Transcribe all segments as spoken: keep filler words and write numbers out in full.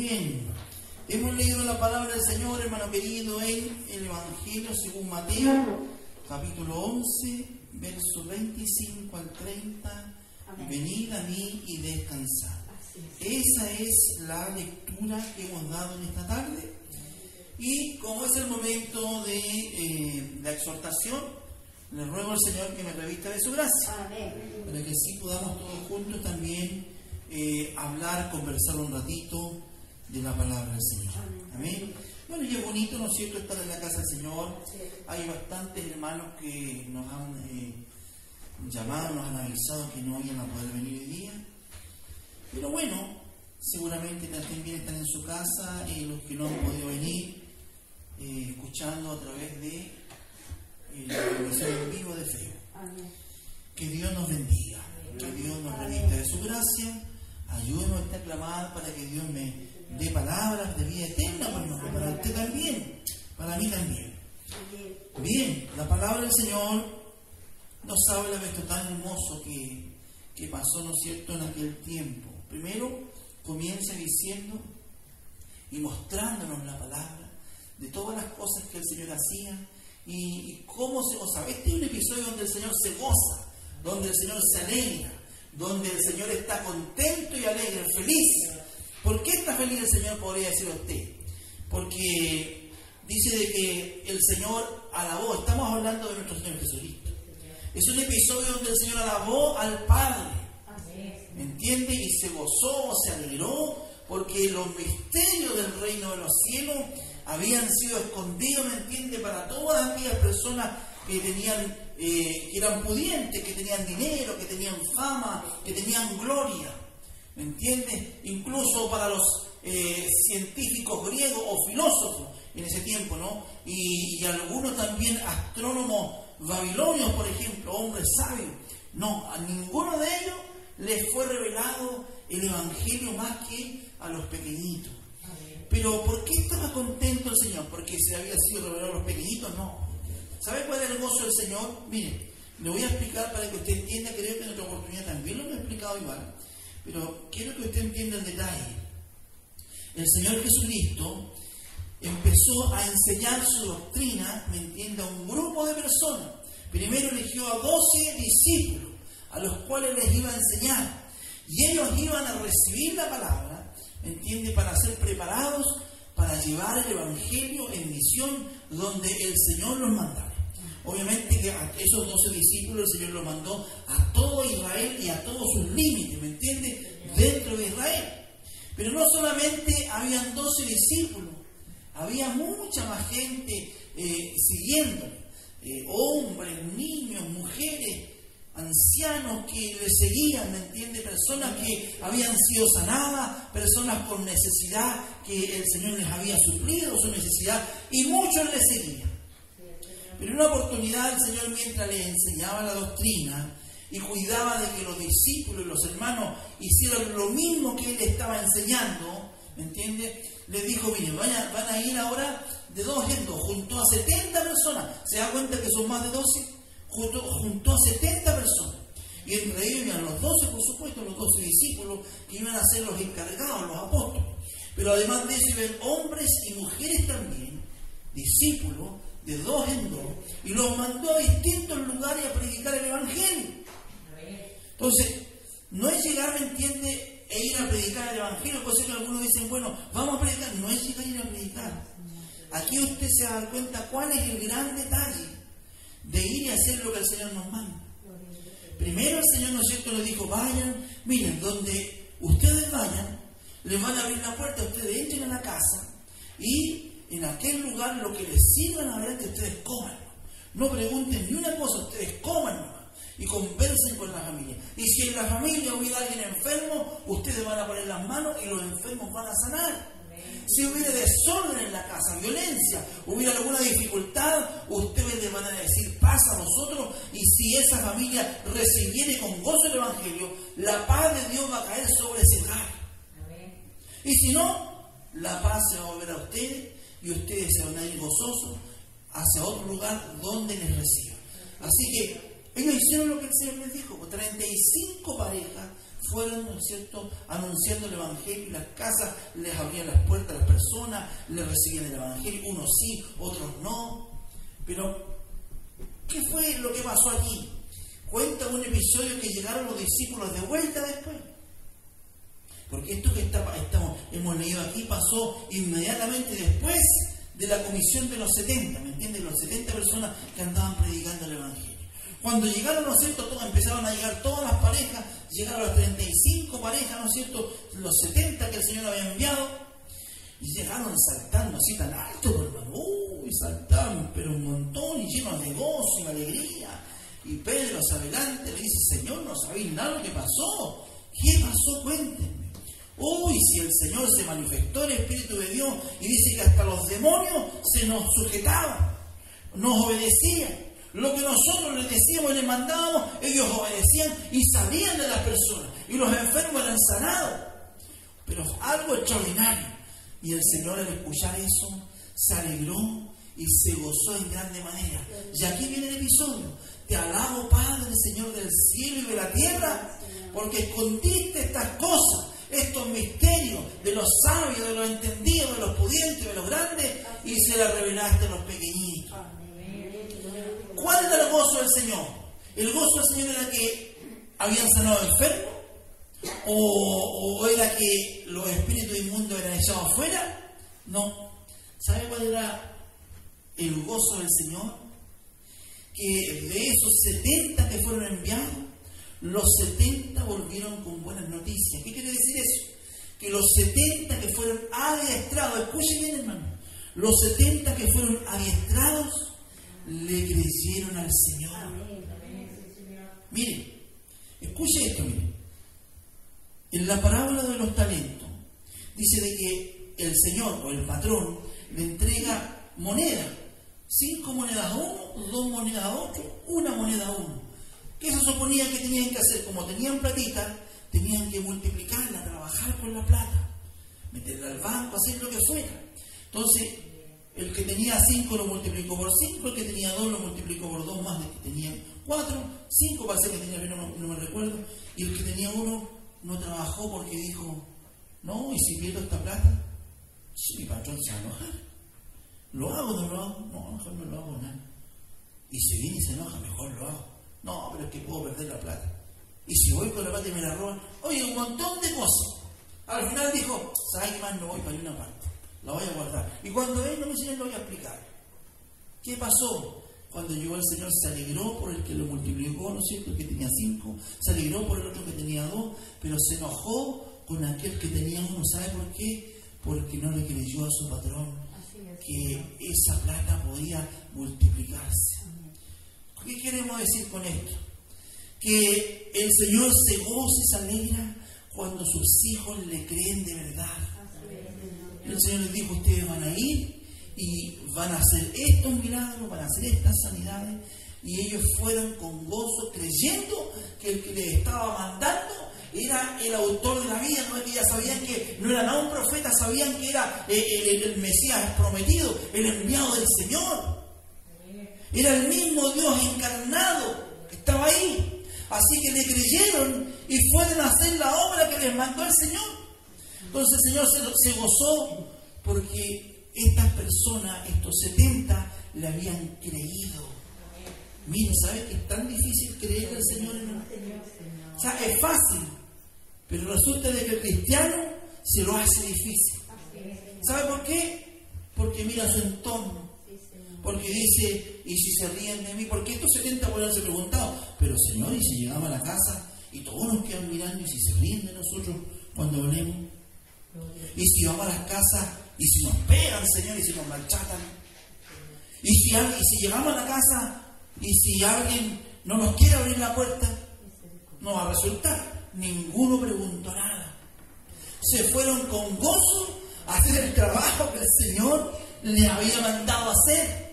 Bien, hemos leído la palabra del Señor, hermano querido, en el Evangelio según Mateo, capítulo once, versos veinticinco al treinta. Amén. Venid a mí y descansad. Esa es la lectura que hemos dado en esta tarde. Y como es el momento de eh, la exhortación, le ruego al Señor que me revista de su gracia. Amén. Para que así podamos todos juntos también eh, hablar, conversar un ratito de la palabra del Señor. Amén. Bueno, y es bonito, ¿no es cierto?, estar en la casa del Señor. Hay bastantes hermanos que nos han eh, llamado, nos han avisado que no iban a poder venir hoy día. Pero bueno, seguramente también están en su casa y eh, los que no han podido venir, eh, escuchando a través de eh, la transmisión en vivo de fe. Que Dios nos bendiga, que Dios nos revista de su gracia. Ayúdenos a esta clamada para que Dios me dé palabras de vida eterna, para, para usted también, para mí también. Bien, la palabra del Señor nos habla de esto tan hermoso que, que pasó, ¿no es cierto?, en aquel tiempo. Primero comienza diciendo y mostrándonos la palabra de todas las cosas que el Señor hacía y, y cómo se gozaba. Este es un episodio donde el Señor se goza, donde el Señor se alegra, donde el Señor está contento y alegre, feliz. ¿Por qué está feliz el Señor, podría decir usted? Porque dice de que el Señor alabó, estamos hablando de nuestro Señor Jesucristo. Es un episodio donde el Señor alabó al Padre, ¿me entiende? Y se gozó, se alegró, porque los misterios del reino de los cielos habían sido escondidos, ¿me entiende?, para todas aquellas personas que tenían, eh, que eran pudientes, que tenían dinero, que tenían fama, que tenían gloria, ¿me entiende? Incluso para los eh, científicos griegos o filósofos en ese tiempo, ¿no? Y, y algunos también astrónomos babilonios, por ejemplo, hombres sabios. No, a ninguno de ellos les fue revelado el Evangelio más que a los pequeñitos. Pero ¿por qué estaba contento el Señor? ¿Porque se había sido revelado a los pequeñitos? No. ¿Sabe cuál es el gozo del Señor? Mire, le voy a explicar para que usted entienda, creo que en otra oportunidad también lo he explicado igual, pero quiero que usted entienda el detalle. El Señor Jesucristo empezó a enseñar su doctrina, ¿me entiende?, a un grupo de personas. Primero eligió a doce discípulos, a los cuales les iba a enseñar, y ellos iban a recibir la palabra, ¿me entiende?, para ser preparados para llevar el Evangelio en misión donde el Señor los mandara. Obviamente que a esos doce discípulos el Señor los mandó a todo Israel y a todos sus límites, ¿me entiende?, dentro de Israel. Pero no solamente habían doce discípulos, había mucha más gente eh, siguiéndole, eh, hombres, niños, mujeres, ancianos que le seguían, ¿me entiende? Personas que habían sido sanadas, personas con necesidad que el Señor les había suplido su necesidad, y muchos le seguían. Pero en una oportunidad el Señor, mientras les enseñaba la doctrina y cuidaba de que los discípulos y los hermanos hicieran lo mismo que Él estaba enseñando, ¿me entiende?, les dijo: miren, van a, van a ir ahora de dos en dos, junto a setenta personas. ¿Se da cuenta que son más de doce? Junto, junto a setenta personas. Y entre ellos iban los doce, por supuesto, los doce discípulos, que iban a ser los encargados, los apóstoles. Pero además de eso iban hombres y mujeres también, discípulos, de dos en dos, y los mandó a distintos lugares a predicar el Evangelio. Entonces, no es llegar, ¿me entiende?, e ir a predicar el Evangelio, por eso que algunos dicen, bueno, vamos a predicar. No es llegar a ir a predicar. Aquí usted se da cuenta cuál es el gran detalle de ir y hacer lo que el Señor nos manda. Primero el Señor, ¿no es cierto?, les dijo: vayan, miren, donde ustedes vayan, les van a abrir la puerta, ustedes entren a la casa y en aquel lugar lo que les sirvan adelante ustedes coman. No pregunten ni una cosa, ustedes coman nomás y conversen con la familia. Y si en la familia hubiera alguien enfermo, ustedes van a poner las manos y los enfermos van a sanar. Si hubiera desorden en la casa, violencia, hubiera alguna dificultad, ustedes les van a decir: paz a nosotros. Y si esa familia recibiere con gozo el Evangelio, la paz de Dios va a caer sobre ese hogar. Y si no, la paz se va a volver a ustedes y ustedes se van a ir gozosos hacia otro lugar donde les reciban. Así que ellos hicieron lo que el Señor les dijo. treinta y cinco parejas fueron, ¿no es cierto?, anunciando el Evangelio, y las casas les abrían las puertas a las personas, les recibían el Evangelio, unos sí, otros no. Pero, ¿qué fue lo que pasó aquí? Cuenta un episodio que llegaron los discípulos de vuelta después. Porque esto que está, estamos, hemos leído aquí pasó inmediatamente después de la comisión de los setenta, ¿me entiendes? Los setenta personas que andaban predicando el Evangelio. Cuando llegaron, ¿no es cierto?, todos, empezaron a llegar todas las parejas, llegaron las treinta y cinco parejas, ¿no es cierto?, los setenta que el Señor había enviado, y llegaron saltando así tan alto, hermano, uy, saltaban, pero un montón, y llenos de gozo y alegría. Y Pedro hacia adelante le dice: Señor, no sabéis nada lo que pasó. ¿Qué pasó? Cuéntenme. Uy, si el Señor se manifestó el Espíritu de Dios, y dice que hasta los demonios se nos sujetaban, nos obedecían. Lo que nosotros les decíamos y les mandábamos, ellos obedecían y salían de las personas, y los enfermos eran sanados. Pero algo extraordinario. Y el Señor, al escuchar eso, se alegró y se gozó en grande manera. Y aquí viene el episodio: te alabo, Padre, Señor del cielo y de la tierra, porque escondiste estas cosas, estos misterios de los sabios, de los entendidos, de los pudientes, de los grandes, y se las revelaste a los pequeñitos. ¿Cuál era el gozo del Señor? ¿El gozo del Señor era que habían sanado enfermos? ¿O, ¿O era que los espíritus inmundos eran echados afuera? No. ¿Sabe cuál era el gozo del Señor? Que de esos setenta que fueron enviados, los setenta volvieron con buenas noticias. ¿Qué quiere decir eso? Que los setenta que fueron adiestrados, escuchen bien, hermano, los setenta que fueron adiestrados le creyeron al Señor. Mire, escuche esto, mire. En la parábola de los talentos dice de que el Señor o el patrón le entrega moneda, cinco monedas a uno, dos monedas a otro, una moneda a uno. ¿Qué se suponía que tenían que hacer? Como tenían platita, tenían que multiplicarla, trabajar con la plata, meterla al banco, hacer lo que fuera. Entonces, el que tenía cinco lo multiplicó por cinco, el que tenía dos lo multiplicó por dos más, el que tenía cuatro, cinco parece que tenía, no, no me recuerdo, y el que tenía uno no trabajó porque dijo: no, y si pierdo esta plata, si mi patrón se va a enojar, ¿lo hago o no lo hago? No, mejor no lo hago nada. Y si viene y se enoja, mejor lo hago. No, pero es que puedo perder la plata. Y si voy con la plata y me la roban, oye, un montón de cosas. Al final dijo: ¿sabes qué más? No voy para una parte, la voy a guardar. Y cuando venga mi Señor lo voy a explicar. ¿Qué pasó? Cuando llegó el Señor, se alegró por el que lo multiplicó, ¿no es cierto?, el que tenía cinco, se alegró por el otro que tenía dos, pero se enojó con aquel que tenía uno. ¿Sabe por qué? Porque no le creyó a su patrón que esa plata podía multiplicarse. ¿Qué queremos decir con esto? Que el Señor se goza y se alegra cuando sus hijos le creen de verdad. El Señor les dijo: ustedes van a ir y van a hacer estos milagros, van a hacer estas sanidades. Y ellos fueron con gozo, creyendo que el que les estaba mandando era el autor de la vida. No es que ya sabían que no era nada un profeta, sabían que era el, el, el Mesías prometido, el enviado del Señor. Era el mismo Dios encarnado que estaba ahí. Así que le creyeron y fueron a hacer la obra que les mandó el Señor. Entonces el Señor se, se gozó porque estas personas, estos setenta, le habían creído. Mire, ¿sabes que es tan difícil creer en el Señor? O sea, es fácil, pero resulta de que el cristiano se lo hace difícil. ¿Sabe por qué? Porque mira su entorno. Porque dice: ¿y si se ríen de mí? Porque estos setenta pueden haberse preguntado: pero Señor, ¿y si llegamos a la casa y todos nos quedan mirando, y si se ríen de nosotros cuando hablemos? ¿Y si vamos a las casas y si nos pegan, Señor, y si nos maltratan? ¿Y si, y si llegamos a la casa y si alguien no nos quiere abrir la puerta? No va a resultar. Ninguno preguntó nada. Se fueron con gozo a hacer el trabajo que el Señor le había mandado a hacer.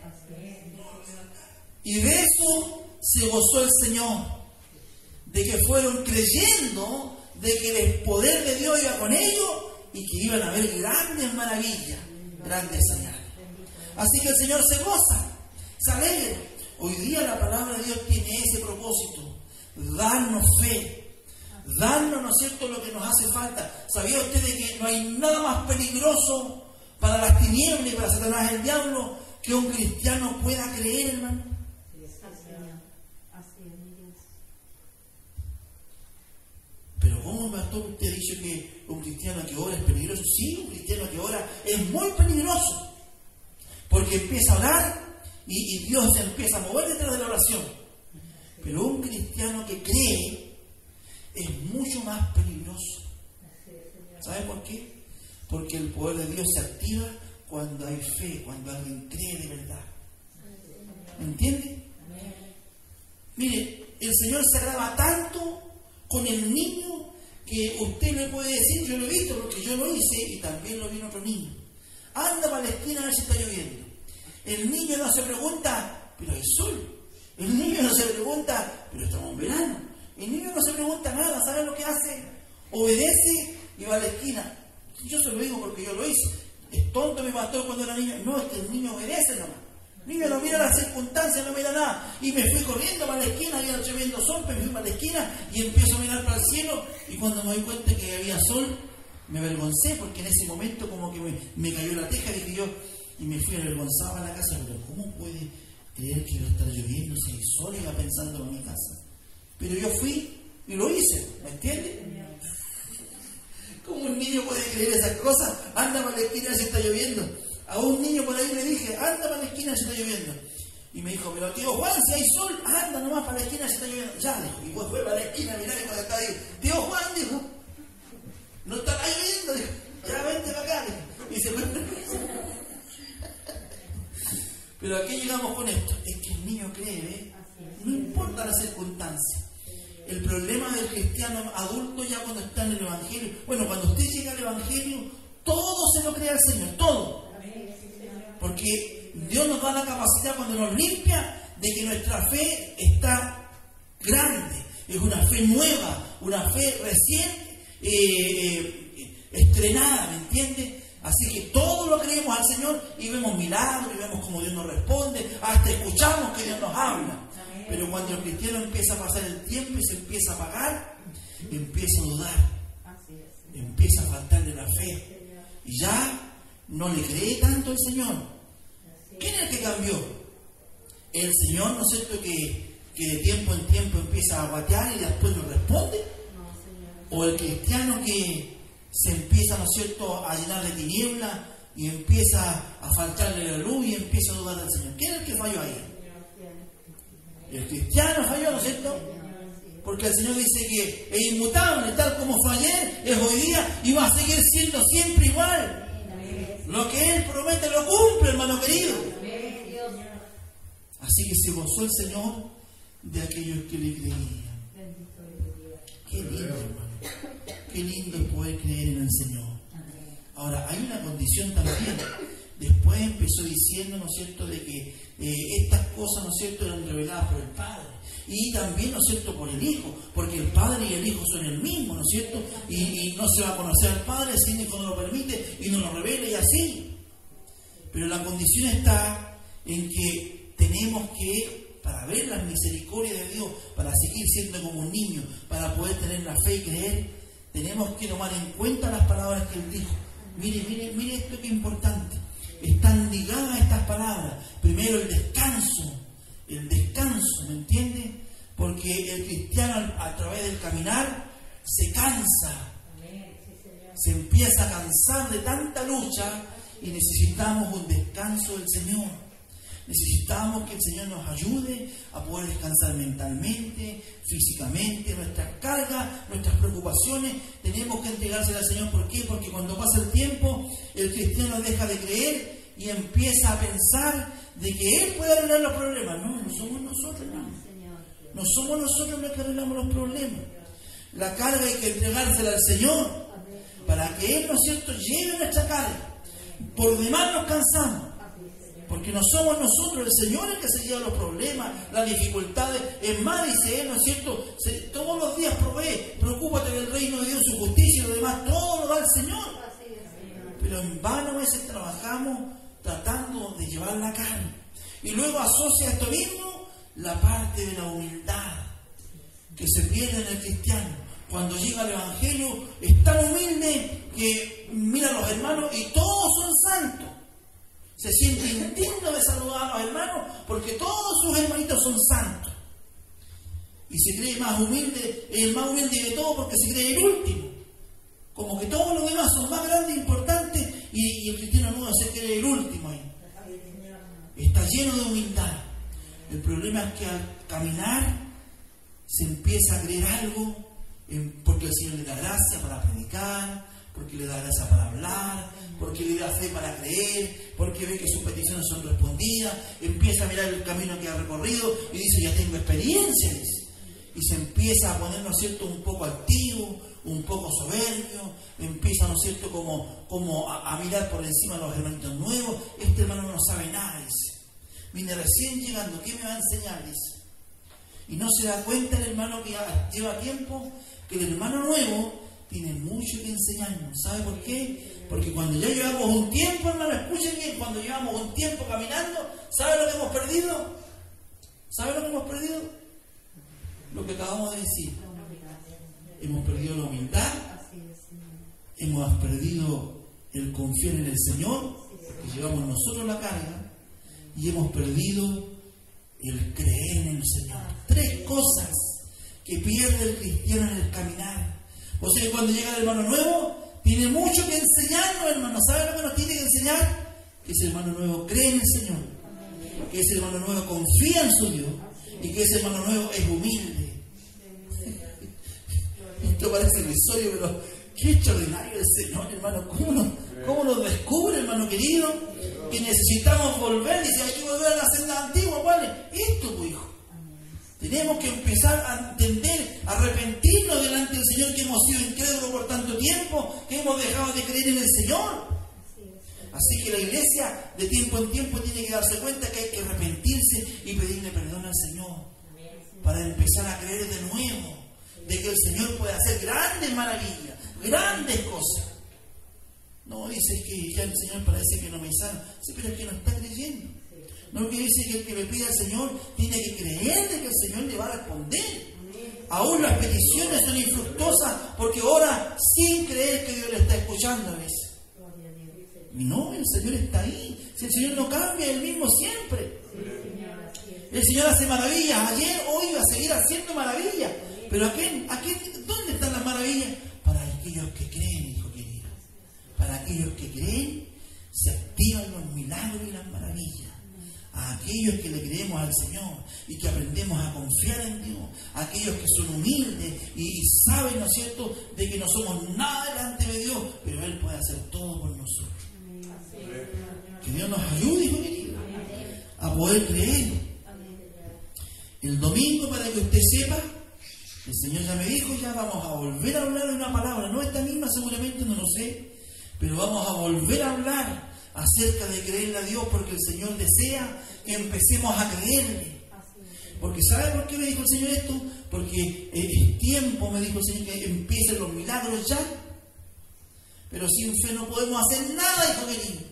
Y de eso se gozó el Señor, de que fueron creyendo de que el poder de Dios iba con ellos y que iban a ver grandes maravillas, grandes señales. Así que el Señor se goza, se alegra. Hoy día la palabra de Dios tiene ese propósito: darnos fe darnos, ¿no es cierto?, lo que nos hace falta. ¿Sabía usted de que no hay nada más peligroso para las tinieblas y para Satanás el diablo que un cristiano pueda creer, hermano? Pero ¿cómo, pastor, usted ha dicho que un cristiano que ora es peligroso? Sí, un cristiano que ora es muy peligroso, porque empieza a orar y, y Dios se empieza a mover detrás de la oración. Pero un cristiano que cree es mucho más peligroso. ¿Sabe por qué? Porque el poder de Dios se activa cuando hay fe, cuando alguien cree de verdad. ¿Me entiende? Mire, el Señor se agrava tanto con el niño que usted le puede decir, yo lo he visto porque yo lo hice y también lo vi en otro niño. Anda a Palestina a ver si está lloviendo. El niño no se pregunta, pero hay sol. El niño no se pregunta, pero estamos en verano. El niño no se pregunta nada, ¿sabe lo que hace? Obedece y va a la esquina. Yo se lo digo porque yo lo hice. Es tonto mi pastor cuando era niño. No, es que el niño obedece nomás. El niño no mira las circunstancias, no mira nada. Y me fui corriendo para la esquina, había tremendo sol, me fui para la esquina y empiezo a mirar para el cielo. Y cuando me doy cuenta que había sol, me avergoncé porque en ese momento como que me, me cayó la teja, dije yo, y me fui avergonzado a la casa. Pero ¿cómo puede creer que va a estar lloviendo si hay sol? Iba pensando en mi casa. Pero yo fui y lo hice, ¿me entiendes? ¿Cómo un niño puede creer esas cosas? Anda para la esquina si está lloviendo. A un niño por ahí le dije, anda para la esquina si está lloviendo. Y me dijo, pero tío Juan, si hay sol, anda nomás para la esquina si está lloviendo. Ya, dijo, y pues fue para la esquina, mirá, y cuando estaba ahí, tío Juan, dijo, no está lloviendo, dijo, ya vente para acá, dijo. Y se fue. Pero aquí llegamos con esto, es que el niño cree, ¿eh? No importa la circunstancia. El problema del cristiano adulto ya cuando está en el Evangelio, bueno, cuando usted llega al Evangelio, todo se lo cree al Señor, todo. Porque Dios nos da la capacidad cuando nos limpia de que nuestra fe está grande, es una fe nueva, una fe recién eh, eh, estrenada, ¿me entiende? Así que todo lo creemos al Señor y vemos milagros, y vemos cómo Dios nos responde, hasta escuchamos que Dios nos habla. Pero cuando el cristiano empieza a pasar el tiempo y se empieza a apagar, empieza a dudar, empieza a faltarle la fe y ya no le cree tanto al Señor. ¿Quién es el que cambió? ¿El Señor, no es cierto, que, que de tiempo en tiempo empieza a guatear y después no responde? ¿O el cristiano que se empieza, ¿no es cierto?, a llenar de tinieblas y empieza a faltarle la luz y empieza a dudar del Señor? ¿Quién es el que falló ahí? El cristiano falló, ¿no es cierto? Porque el Señor dice que es inmutable, tal como fue ayer, es hoy día y va a seguir siendo siempre igual. Lo que Él promete lo cumple, hermano querido. Así que se gozó el Señor de aquellos que le creían. Qué lindo, hermano. Qué lindo es poder creer en el Señor. Ahora, hay una condición también. Después empezó diciendo, ¿no es cierto?, de que eh, estas cosas, ¿no es cierto?, eran reveladas por el Padre. Y también, ¿no es cierto?, por el Hijo. Porque el Padre y el Hijo son el mismo, ¿no es cierto? Y, y no se va a conocer al Padre si el Hijo no lo permite y no lo revela y así. Pero la condición está en que tenemos que, para ver las misericordias de Dios, para seguir siendo como un niño, para poder tener la fe y creer, tenemos que tomar en cuenta las palabras que Él dijo. Mire, mire, mire esto que es importante. Están ligadas estas palabras. Primero el descanso, el descanso, ¿me entiende? Porque el cristiano a, a través del caminar se cansa, se empieza a cansar de tanta lucha y necesitamos un descanso del Señor. Necesitamos que el Señor nos ayude a poder descansar mentalmente, físicamente, nuestras cargas, nuestras preocupaciones. Tenemos que entregárselas al Señor. ¿Por qué? Porque cuando pasa el tiempo, el cristiano deja de creer y empieza a pensar de que Él puede arreglar los problemas. No, no somos nosotros, hermano. No somos nosotros los que arreglamos los problemas. La carga hay que entregársela al Señor para que Él, ¿no es cierto?, lleve nuestra carga. Por demás nos cansamos. Porque no somos nosotros, el Señor es el que se lleva los problemas, las dificultades. Es más, dice Él, ¿no es cierto? Se, todos los días provee, preocúpate del reino de Dios, su justicia y lo demás, todo lo da el Señor. Pero en vano a veces trabajamos tratando de llevar la carne. Y luego asocia a esto mismo la parte de la humildad que se pierde en el cristiano. cuando llega al Evangelio, es tan humilde que mira a los hermanos y todos son santos. Se siente indigno de saludar a los hermanos porque todos sus hermanitos son santos. Y se cree más humilde, el más humilde de todo porque se cree el último. Como que todos los demás son más grandes e importantes y, y el cristiano nuevo se cree el último ahí. Está lleno de humildad. El problema es que al caminar se empieza a creer algo porque el Señor le da gracia para predicar, porque le da gracia para hablar, porque le da fe para creer, porque ve que sus peticiones son respondidas, empieza a mirar el camino que ha recorrido y dice, ya tengo experiencia, dice. Y se empieza a poner, ¿no es cierto?, un poco altivo, un poco soberbio, empieza, ¿no es cierto?, como, como a, a mirar por encima de los hermanitos nuevos. Este hermano no sabe nada, dice. Vine recién llegando, ¿qué me va a enseñar?, dice. Y no se da cuenta el hermano que ya lleva tiempo, que el hermano nuevo tiene mucho que enseñarnos. ¿Sabe por qué? Porque cuando ya llevamos un tiempo, hermano, escuchen bien, cuando llevamos un tiempo caminando, ¿sabe lo que hemos perdido? ¿Sabe lo que hemos perdido? Lo que acabamos de decir. Hemos perdido la humildad, hemos perdido el confiar en el Señor, que llevamos nosotros la carga, y hemos perdido el creer en el Señor. Tres cosas que pierde el cristiano en el caminar. O sea, cuando llega el hermano nuevo, tiene mucho que enseñarnos, hermano. ¿Sabe lo que nos tiene que enseñar? Que ese hermano nuevo cree en el Señor, que ese hermano nuevo confía en su Dios y que ese hermano nuevo es humilde. Esto parece irrisorio, pero qué extraordinario el Señor, hermano. ¿Cómo nos, cómo nos descubre, hermano querido? Que necesitamos volver. Dice, hay que volver a la senda antigua. ¿Cuál es? Esto, pues, hijo. Tenemos que empezar a entender, a arrepentirnos delante del Señor, que hemos sido incrédulos por tanto tiempo, que hemos dejado de creer en el Señor. Así que la iglesia de tiempo en tiempo tiene que darse cuenta que hay que arrepentirse y pedirle perdón al Señor para empezar a creer de nuevo de que el Señor puede hacer grandes maravillas, grandes cosas. No dice que ya el Señor parece que no me sana, sí, pero es que no está creyendo. No, que dice que el que le pide al Señor tiene que creer de que el Señor le va a responder. Aún las peticiones son infructuosas porque ora sin creer que Dios le está escuchando a veces. Y no, el Señor está ahí. Si el Señor no cambia, es el mismo siempre. El Señor hace maravillas. Ayer, hoy va a seguir haciendo maravillas. Pero ¿a quién? ¿A quién? ¿Dónde están las maravillas? Para aquellos que creen, hijo querido. Para aquellos que creen, se activan los milagros y las maravillas. A aquellos que le creemos al Señor y que aprendemos a confiar en Dios, a aquellos que son humildes y, y saben, ¿no es cierto?, de que no somos nada delante de Dios, pero Él puede hacer todo por nosotros. Que Dios nos ayude, hijo querido, a poder creer. El domingo, para que usted sepa, el Señor ya me dijo, ya vamos a volver a hablar de una palabra, no esta misma seguramente, no lo sé, pero vamos a volver a hablar acerca de creerle a Dios, porque el Señor desea que empecemos a creerle. Porque ¿sabe por qué me dijo el Señor esto? Porque es tiempo, me dijo el Señor, que empiecen los milagros ya. Pero sin fe no podemos hacer nada, hijo querido.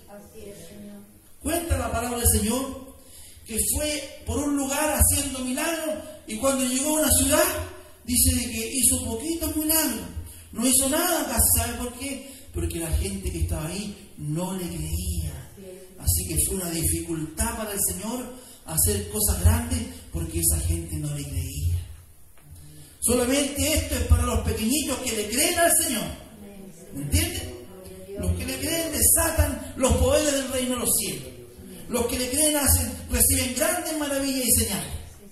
Cuenta la palabra del Señor que fue por un lugar haciendo milagros y cuando llegó a una ciudad dice de que hizo poquitos milagros, no hizo nada casi. ¿Sabe por qué? Porque la gente que estaba ahí no le creía. Así que fue una dificultad para el Señor hacer cosas grandes porque esa gente no le creía. Solamente esto es para los pequeñitos que le creen al Señor. ¿Me entienden? Los que le creen desatan los poderes del reino de los cielos. Los que le creen hacen, reciben grandes maravillas y señales.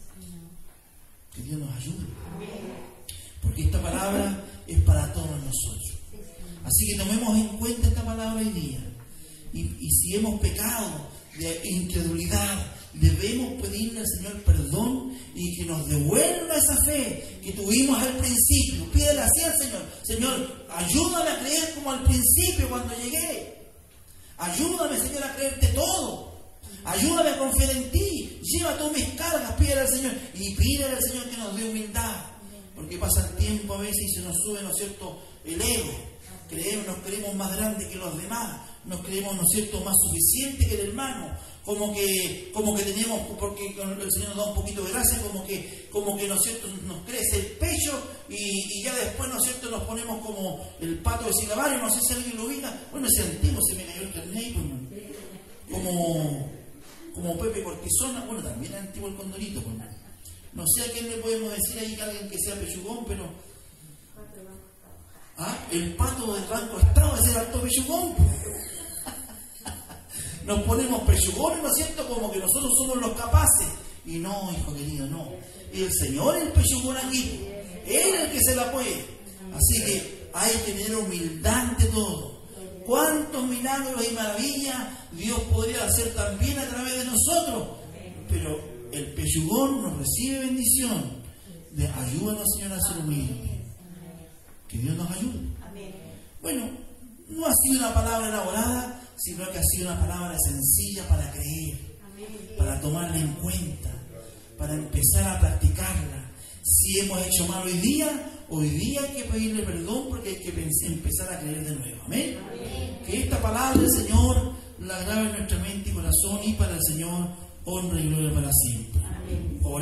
Que Dios nos ayude. Porque esta palabra es para todos nosotros. Así que tomemos en cuenta esta palabra hoy día. Y, y si hemos pecado de incredulidad, debemos pedirle al Señor perdón y que nos devuelva esa fe que tuvimos al principio. Pídele así al Señor: Señor, ayúdame a creer como al principio cuando llegué. Ayúdame, Señor, a creerte todo. Ayúdame a confiar en ti. Lleva todas mis cargas, pídele al Señor. Y pídele al Señor que nos dé humildad. Porque pasa el tiempo a veces y se nos sube, ¿no es cierto?, el ego. creemos, nos creemos más grandes que los demás, nos creemos, ¿no es cierto?, más suficientes que el hermano, como que, como que tenemos, porque el Señor nos da un poquito de gracia, como que, como que, ¿no es cierto?, nos crece el pecho y, y ya después, ¿no es cierto?, nos ponemos como el pato de Silabario, no sé si alguien lo ubica, bueno, ese antiguo se me cayó el carnet, pues, como, como Pepe Cortisona, bueno, también es antiguo el Condorito, pues, no sé a quién le podemos decir ahí que alguien que sea pechugón, pero ¿ah? El pato del Banco Estado es el alto pechugón. Nos ponemos pechugones, ¿no es cierto?, como que nosotros somos los capaces. Y no, hijo querido, no. El Señor es el pechugón aquí. Él es el que se la puede. Así que hay que tener humildad ante todo. ¿Cuántos milagros y maravillas Dios podría hacer también a través de nosotros? Pero el pechugón nos recibe bendición. De ayúdanos, Señor, a ser humildes. Que Dios nos ayude. Bueno, no ha sido una palabra elaborada, sino que ha sido una palabra sencilla para creer, para tomarla en cuenta, para empezar a practicarla. Si hemos hecho mal hoy día, hoy día hay que pedirle perdón porque hay que empezar a creer de nuevo. Amén. Amén. Que esta palabra del Señor la grabe en nuestra mente y corazón, y para el Señor honra y gloria para siempre. Amén.